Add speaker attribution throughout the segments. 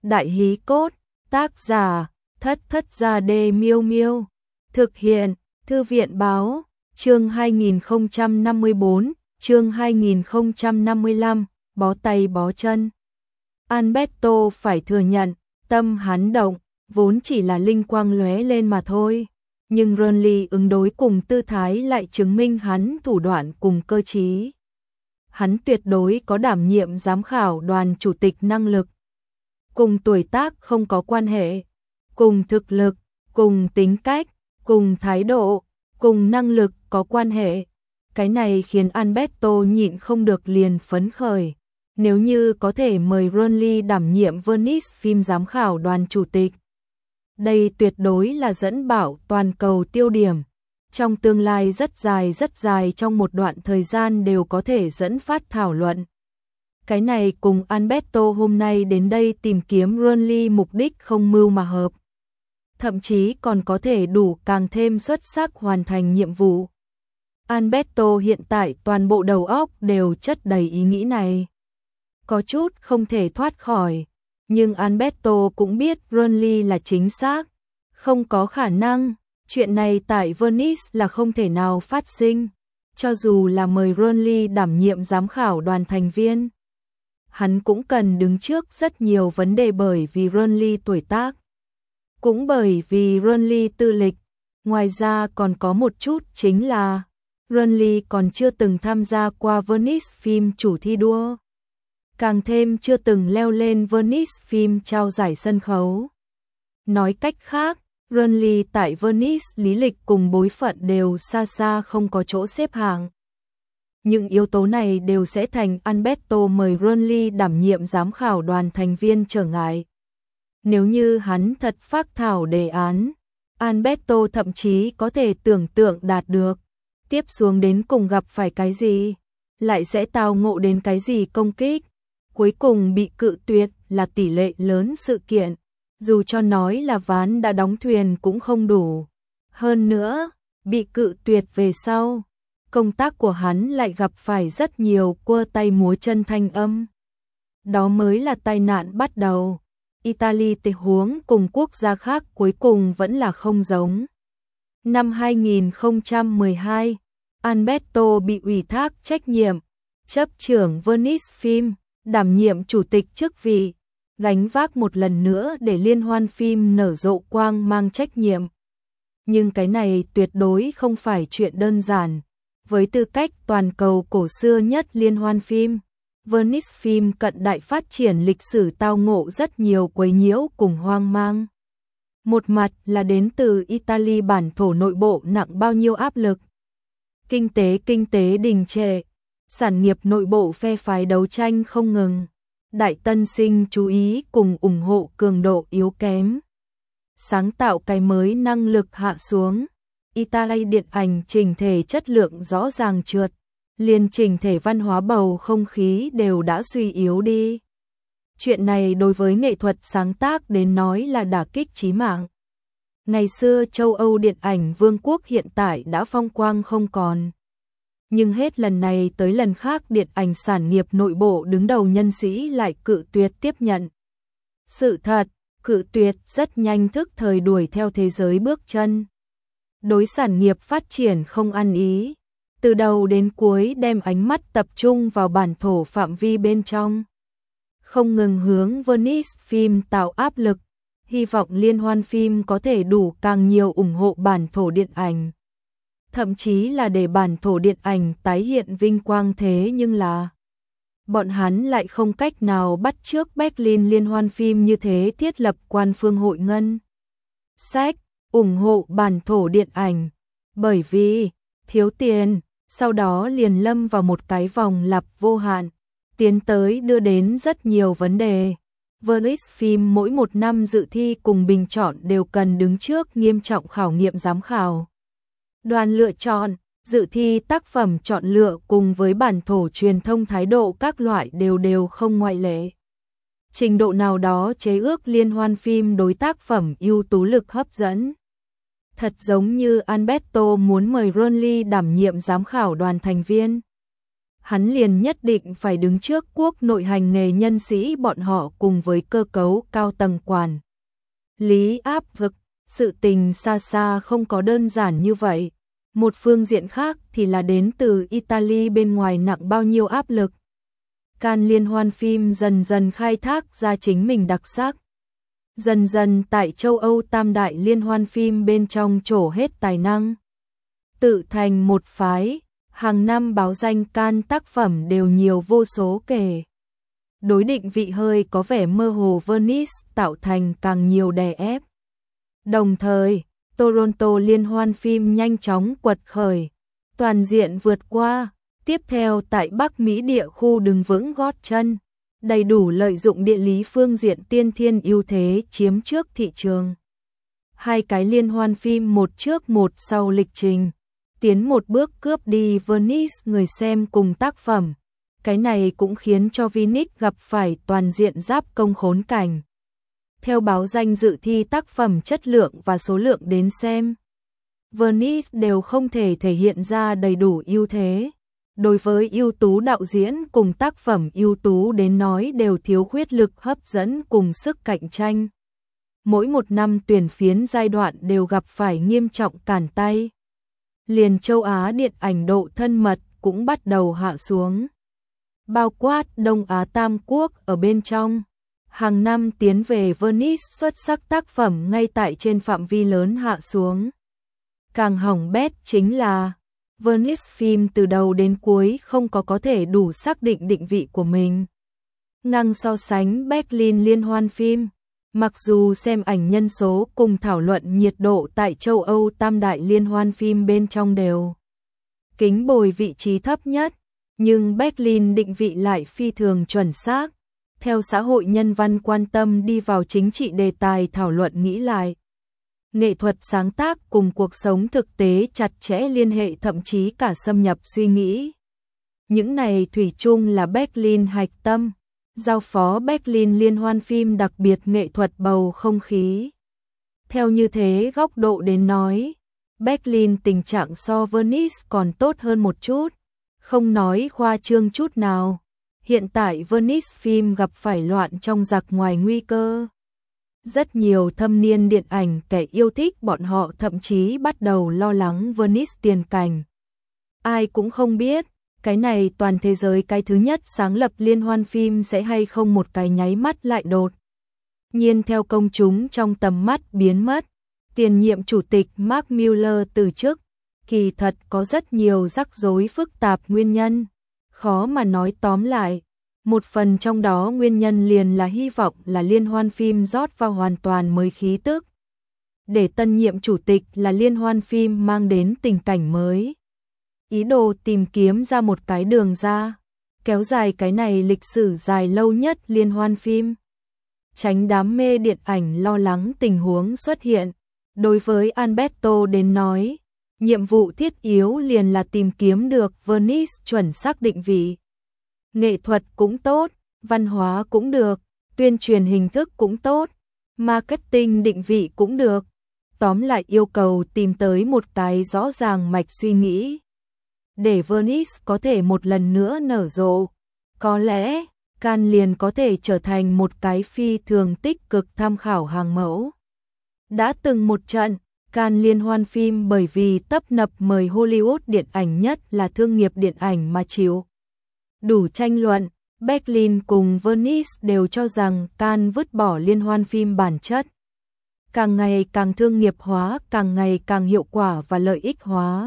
Speaker 1: Đại hí cốt, tác giả, Thất Thất Gia Đê Miêu Miêu. Thực hiện, Thư viện báo, chương 2054, chương 2055, bó tay bó chân. Alberto phải thừa nhận, tâm hắn động, vốn chỉ là linh quang lóe lên mà thôi. Nhưng Renly ứng đối cùng tư thái lại chứng minh hắn thủ đoạn cùng cơ trí. Hắn tuyệt đối có đảm nhiệm giám khảo đoàn chủ tịch năng lực. Cùng tuổi tác không có quan hệ, cùng thực lực, cùng tính cách, cùng thái độ, cùng năng lực có quan hệ. Cái này khiến Alberto nhịn không được liền phấn khởi. Nếu như có thể mời Renly đảm nhiệm Venice phim giám khảo đoàn chủ tịch, đây tuyệt đối là dẫn bảo toàn cầu tiêu điểm. Trong tương lai rất dài trong một đoạn thời gian đều có thể dẫn phát thảo luận. Cái này cùng Alberto hôm nay đến đây tìm kiếm Renly mục đích không mưu mà hợp. Thậm chí còn có thể đủ càng thêm xuất sắc hoàn thành nhiệm vụ. Alberto hiện tại toàn bộ đầu óc đều chất đầy ý nghĩ này. Có chút không thể thoát khỏi. Nhưng Alberto cũng biết Renly là chính xác. Không có khả năng. Chuyện này tại Venice là không thể nào phát sinh. Cho dù là mời Renly đảm nhiệm giám khảo đoàn thành viên, hắn cũng cần đứng trước rất nhiều vấn đề bởi vì Renly tuổi tác. Cũng bởi vì Renly tư lịch. Ngoài ra còn có một chút chính là Renly còn chưa từng tham gia qua Venice phim chủ thi đua. Càng thêm chưa từng leo lên Venice phim trao giải sân khấu. Nói cách khác, Renly tại Venice lý lịch cùng bối phận đều xa xa không có chỗ xếp hạng. Những yếu tố này đều sẽ thành Alberto mời Renly đảm nhiệm giám khảo đoàn thành viên trở ngại. Nếu như hắn thật phác thảo đề án, Alberto thậm chí có thể tưởng tượng đạt được. Tiếp xuống đến cùng gặp phải cái gì? Lại sẽ tao ngộ đến cái gì công kích? Cuối cùng bị cự tuyệt là tỷ lệ lớn sự kiện. Dù cho nói là ván đã đóng thuyền cũng không đủ. Hơn nữa, bị cự tuyệt về sau, công tác của hắn lại gặp phải rất nhiều quơ tay múa chân thanh âm. Đó mới là tai nạn bắt đầu. Italy tình huống cùng quốc gia khác cuối cùng vẫn là không giống. Năm 2012, Alberto bị ủy thác trách nhiệm, chấp trưởng Venice phim, đảm nhiệm chủ tịch chức vị, gánh vác một lần nữa để liên hoan phim nở rộ quang mang trách nhiệm. Nhưng cái này tuyệt đối không phải chuyện đơn giản. Với tư cách toàn cầu cổ xưa nhất liên hoan phim, Venice phim cận đại phát triển lịch sử tao ngộ rất nhiều quấy nhiễu cùng hoang mang. Một mặt là đến từ Italy bản thổ nội bộ nặng bao nhiêu áp lực. Kinh tế đình trệ, sản nghiệp nội bộ phe phái đấu tranh không ngừng. Đại tân sinh chú ý cùng ủng hộ cường độ yếu kém. Sáng tạo cái mới năng lực hạ xuống. Italy điện ảnh chỉnh thể chất lượng rõ ràng trượt. Liên chỉnh thể văn hóa bầu không khí đều đã suy yếu đi. Chuyện này đối với nghệ thuật sáng tác đến nói là đả kích chí mạng. Ngày xưa châu Âu điện ảnh vương quốc hiện tại đã phong quang không còn. Nhưng hết lần này tới lần khác điện ảnh sản nghiệp nội bộ đứng đầu nhân sĩ lại cự tuyệt tiếp nhận. Sự thật, cự tuyệt rất nhanh thức thời đuổi theo thế giới bước chân. Đối sản nghiệp phát triển không ăn ý. Từ đầu đến cuối đem ánh mắt tập trung vào bản thổ phạm vi bên trong. Không ngừng hướng Venice phim tạo áp lực. Hy vọng liên hoan phim có thể đủ càng nhiều ủng hộ bản thổ điện ảnh. Thậm chí là để bản thổ điện ảnh tái hiện vinh quang thế nhưng là bọn hắn lại không cách nào bắt chước Berlin liên hoan phim như thế thiết lập quan phương hội ngân sách, ủng hộ bản thổ điện ảnh. Bởi vì thiếu tiền, sau đó liền lâm vào một cái vòng lặp vô hạn, tiến tới đưa đến rất nhiều vấn đề. Venice phim mỗi một năm dự thi cùng bình chọn đều cần đứng trước nghiêm trọng khảo nghiệm giám khảo. Đoàn lựa chọn, dự thi tác phẩm chọn lựa cùng với bản thổ truyền thông thái độ các loại đều không ngoại lệ. Trình độ nào đó chế ước liên hoan phim đối tác phẩm ưu tú lực hấp dẫn. Thật giống như Alberto muốn mời Renly đảm nhiệm giám khảo đoàn thành viên. hắn liền nhất định phải đứng trước quốc nội hành nghề nhân sĩ bọn họ cùng với cơ cấu cao tầng quản lý áp lực. Sự tình xa xa không có đơn giản như vậy. Một phương diện khác thì là đến từ Italy bên ngoài nặng bao nhiêu áp lực. Cannes liên hoan phim dần dần khai thác ra chính mình đặc sắc. Dần dần tại châu Âu tam đại liên hoan phim bên trong trổ hết tài năng. Tự thành một phái, hàng năm báo danh Cannes tác phẩm đều nhiều vô số kể. Đối định vị hơi có vẻ mơ hồ Venice tạo thành càng nhiều đè ép. Đồng thời, Toronto liên hoan phim nhanh chóng quật khởi, toàn diện vượt qua, tiếp theo tại Bắc Mỹ địa khu đứng vững gót chân, đầy đủ lợi dụng địa lý phương diện tiên thiên ưu thế chiếm trước thị trường. Hai cái liên hoan phim một trước một sau lịch trình, tiến một bước cướp đi Venice người xem cùng tác phẩm. Cái này cũng khiến cho Venice gặp phải toàn diện giáp công khốn cảnh. Theo báo danh dự thi tác phẩm chất lượng và số lượng đến xem, Venice đều không thể thể hiện ra đầy đủ ưu thế. Đối với ưu tú đạo diễn cùng tác phẩm ưu tú đến nói đều thiếu khuyết lực hấp dẫn cùng sức cạnh tranh. Mỗi một năm tuyển phiến giai đoạn đều gặp phải nghiêm trọng cản tay. Liền châu Á điện ảnh độ thân mật cũng bắt đầu hạ xuống. Bao quát Đông Á Tam Quốc ở bên trong. Hàng năm tiến về Venice xuất sắc tác phẩm ngay tại trên phạm vi lớn hạ xuống. Càng hỏng bét chính là Venice phim từ đầu đến cuối không có thể đủ xác định định vị của mình. Ngang so sánh Berlin liên hoan phim, mặc dù xem ảnh nhân số cùng thảo luận nhiệt độ tại châu Âu tam đại liên hoan phim bên trong đều kính bồi vị trí thấp nhất, nhưng Berlin định vị lại phi thường chuẩn xác. Theo xã hội nhân văn quan tâm đi vào chính trị đề tài thảo luận nghĩ lại. Nghệ thuật sáng tác cùng cuộc sống thực tế chặt chẽ liên hệ thậm chí cả xâm nhập suy nghĩ. Những này thủy chung là Berlin hạch tâm, giao phó Berlin liên hoan phim đặc biệt nghệ thuật bầu không khí. Theo như thế góc độ đến nói, Berlin tình trạng so Venice còn tốt hơn một chút, không nói khoa trương chút nào. Hiện tại Venice phim gặp phải loạn trong giặc ngoài nguy cơ. Rất nhiều thâm niên điện ảnh kẻ yêu thích bọn họ thậm chí bắt đầu lo lắng Venice tiền cảnh. Ai cũng không biết, cái này toàn thế giới cái thứ nhất sáng lập liên hoan phim sẽ hay không một cái nháy mắt lại đột nhiên theo công chúng trong tầm mắt biến mất. Tiền nhiệm chủ tịch Mark Mueller từ chức, kỳ thật có rất nhiều rắc rối phức tạp nguyên nhân. Khó mà nói tóm lại, một phần trong đó nguyên nhân liền là hy vọng là liên hoan phim rót vào hoàn toàn mới khí tức. Để tân nhiệm chủ tịch là liên hoan phim mang đến tình cảnh mới. Ý đồ tìm kiếm ra một cái đường ra, kéo dài cái này lịch sử dài lâu nhất liên hoan phim. Tránh đám mê điện ảnh lo lắng tình huống xuất hiện. Đối với Alberto đến nói, nhiệm vụ thiết yếu liền là tìm kiếm được Venice chuẩn xác định vị. Nghệ thuật cũng tốt, văn hóa cũng được, tuyên truyền hình thức cũng tốt, marketing định vị cũng được. Tóm lại yêu cầu tìm tới một cái rõ ràng mạch suy nghĩ. Để Venice có thể một lần nữa nở rộ, có lẽ Cannes liền có thể trở thành một cái phi thường tích cực tham khảo hàng mẫu. Đã từng một trận, Cannes liên hoan phim bởi vì tấp nập mời Hollywood điện ảnh nhất là thương nghiệp điện ảnh mà chịu đủ tranh luận. Berlin cùng Venice đều cho rằng Cannes vứt bỏ liên hoan phim bản chất. Càng ngày càng thương nghiệp hóa, càng ngày càng hiệu quả và lợi ích hóa.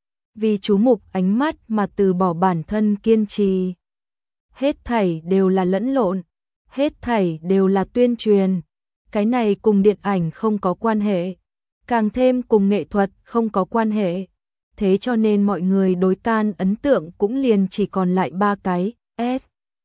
Speaker 1: Vì chú mục ánh mắt mà từ bỏ bản thân kiên trì. Hết thảy đều là lẫn lộn, hết thảy đều là tuyên truyền. Cái này cùng điện ảnh không có quan hệ, càng thêm cùng nghệ thuật không có quan hệ. Thế cho nên mọi người đối Cannes ấn tượng cũng liền chỉ còn lại ba cái S.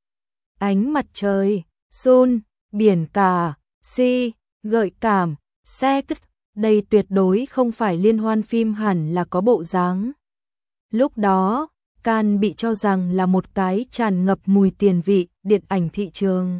Speaker 1: Ánh mặt trời, sun, biển cả, si, gợi cảm, sex. Đây tuyệt đối không phải liên hoan phim hẳn là có bộ dáng. Lúc đó, Cannes bị cho rằng là một cái tràn ngập mùi tiền vị điện ảnh thị trường.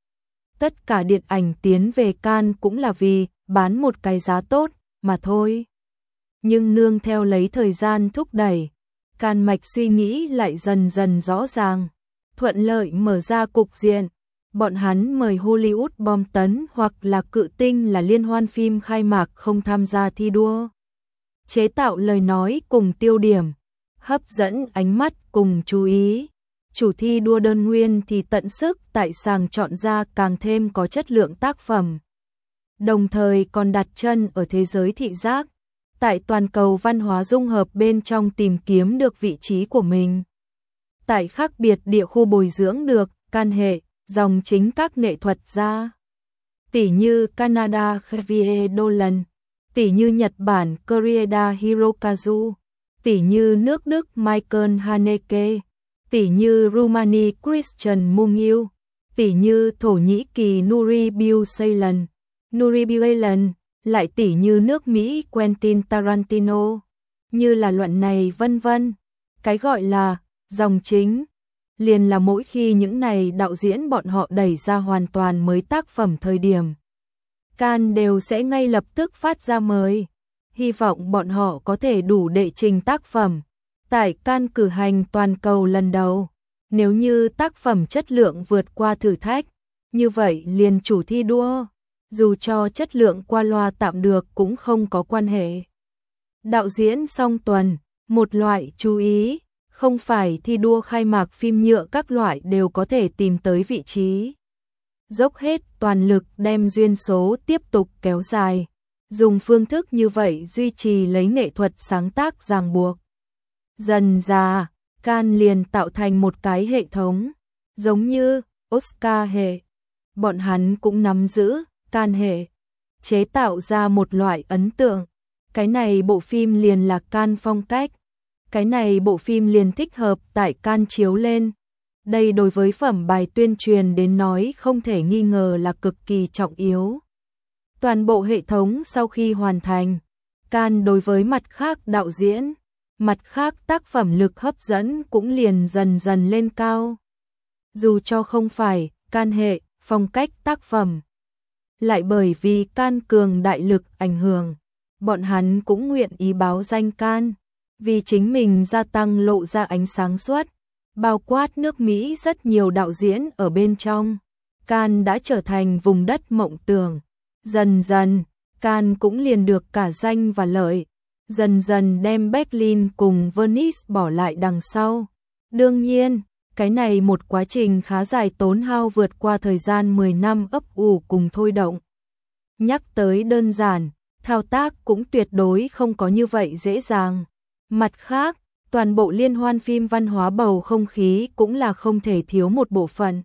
Speaker 1: Tất cả điện ảnh tiến về Cannes cũng là vì bán một cái giá tốt mà thôi. Nhưng nương theo lấy thời gian thúc đẩy, Can mạch suy nghĩ lại dần dần rõ ràng, thuận lợi mở ra cục diện. Bọn hắn mời Hollywood bom tấn hoặc là cự tinh là liên hoan phim khai mạc không tham gia thi đua. Chế tạo lời nói cùng tiêu điểm, hấp dẫn ánh mắt cùng chú ý. Chủ thi đua đơn nguyên thì tận sức tại sàng chọn ra càng thêm có chất lượng tác phẩm. Đồng thời còn đặt chân ở thế giới thị giác, tại toàn cầu văn hóa dung hợp bên trong tìm kiếm được vị trí của mình. Tại khác biệt địa khu bồi dưỡng được can hệ, dòng chính các nghệ thuật gia. Tỷ như Canada Xavier Dolan, tỷ như Nhật Bản Koreeda Hirokazu, tỷ như nước Đức Michael Haneke, tỷ như Rumani Christian Mungiu, tỷ như Thổ Nhĩ Kỳ Nuri Bilge, lại tỷ như nước Mỹ Quentin Tarantino. Như là luận này vân vân. Cái gọi là dòng chính liền là mỗi khi những này đạo diễn bọn họ đẩy ra hoàn toàn mới tác phẩm thời điểm, Can đều sẽ ngay lập tức phát ra mời. Hy vọng bọn họ có thể đủ đệ trình tác phẩm tại Can cử hành toàn cầu lần đầu. Nếu như tác phẩm chất lượng vượt qua thử thách, như vậy liền chủ thi đua, dù cho chất lượng qua loa tạm được cũng không có quan hệ. Đạo diễn song tuần, một loại chú ý, không phải thi đua khai mạc phim nhựa các loại đều có thể tìm tới vị trí. Dốc hết toàn lực đem duyên số tiếp tục kéo dài, dùng phương thức như vậy duy trì lấy nghệ thuật sáng tác ràng buộc. Dần dà, Can liền tạo thành một cái hệ thống, giống như Oscar hệ. Bọn hắn cũng nắm giữ Can hệ, chế tạo ra một loại ấn tượng. Cái này bộ phim liền là Can phong cách. Cái này bộ phim liền thích hợp tại Can chiếu lên. Đây đối với phẩm bài tuyên truyền đến nói không thể nghi ngờ là cực kỳ trọng yếu. Toàn bộ hệ thống sau khi hoàn thành, Can đối với mặt khác đạo diễn, mặt khác tác phẩm lực hấp dẫn cũng liền dần dần lên cao. Dù cho không phải Can hệ, phong cách tác phẩm, lại bởi vì Can cường đại lực ảnh hưởng, bọn hắn cũng nguyện ý báo danh Can, vì chính mình gia tăng lộ ra ánh sáng suốt, bao quát nước Mỹ rất nhiều đạo diễn ở bên trong. Can đã trở thành vùng đất mộng tưởng. Dần dần, Can cũng liền được cả danh và lợi. Dần dần đem Berlin cùng Venice bỏ lại đằng sau. Đương nhiên, cái này một quá trình khá dài tốn hao vượt qua thời gian 10 năm ấp ủ cùng thôi động. Nhắc tới đơn giản, thao tác cũng tuyệt đối không có như vậy dễ dàng. Mặt khác, toàn bộ liên hoan phim văn hóa bầu không khí cũng là không thể thiếu một bộ phận.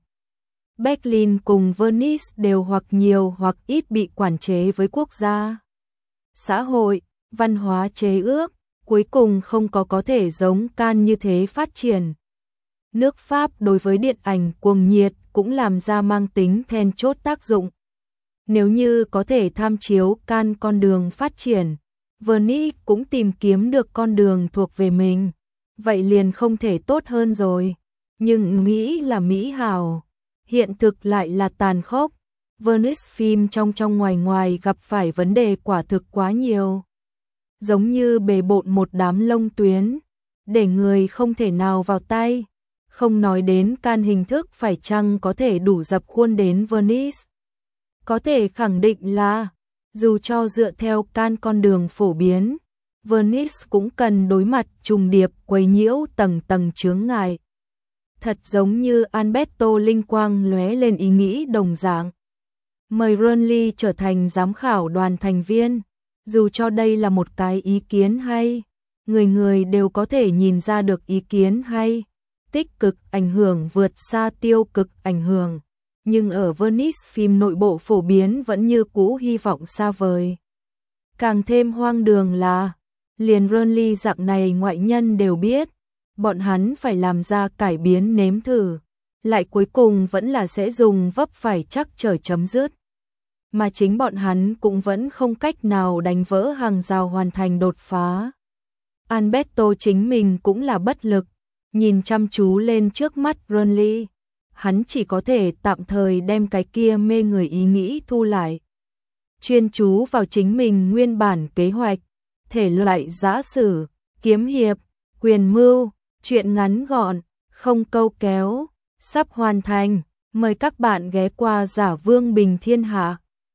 Speaker 1: Berlin cùng Venice đều hoặc nhiều hoặc ít bị quản chế với quốc gia, xã hội, văn hóa chế ước, cuối cùng không có thể giống Can như thế phát triển. Nước Pháp đối với điện ảnh cuồng nhiệt cũng làm ra mang tính then chốt tác dụng. Nếu như có thể tham chiếu Can con đường phát triển, Venice cũng tìm kiếm được con đường thuộc về mình, vậy liền không thể tốt hơn rồi. Nhưng nghĩ là mỹ hảo, hiện thực lại là tàn khốc. Venice phim trong ngoài ngoài gặp phải vấn đề quả thực quá nhiều. Giống như bề bộn một đám lông tuyến, để người không thể nào vào tay. Không nói đến Can hình thức phải chăng có thể đủ dập khuôn đến Venice. Có thể khẳng định là, dù cho dựa theo Can con đường phổ biến, Venice cũng cần đối mặt trùng điệp quấy nhiễu tầng tầng chướng ngại. Thật giống như Alberto linh quang lóe lên ý nghĩ đồng dạng. Mời Ronly trở thành giám khảo đoàn thành viên, dù cho đây là một cái ý kiến hay, người người đều có thể nhìn ra được ý kiến hay, tích cực ảnh hưởng vượt xa tiêu cực ảnh hưởng. Nhưng ở Venice phim nội bộ phổ biến vẫn như cũ hy vọng xa vời. Càng thêm hoang đường là, liền Ronly dạng này ngoại nhân đều biết, bọn hắn phải làm ra cải biến nếm thử, lại cuối cùng vẫn là sẽ dùng vấp phải chắc trở chấm dứt. Mà chính bọn hắn cũng vẫn không cách nào đánh vỡ hàng rào hoàn thành đột phá. Alberto chính mình cũng là bất lực, nhìn chăm chú lên trước mắt Ronly. Hắn chỉ có thể tạm thời đem cái kia mê người ý nghĩ thu lại. Chuyên chú vào chính mình nguyên bản kế hoạch, thể loại giã sử, kiếm hiệp, Quyền mưu, chuyện ngắn gọn, không câu kéo, sắp hoàn thành. Mời các bạn ghé qua Giả Vương Bình Thiên Hạ.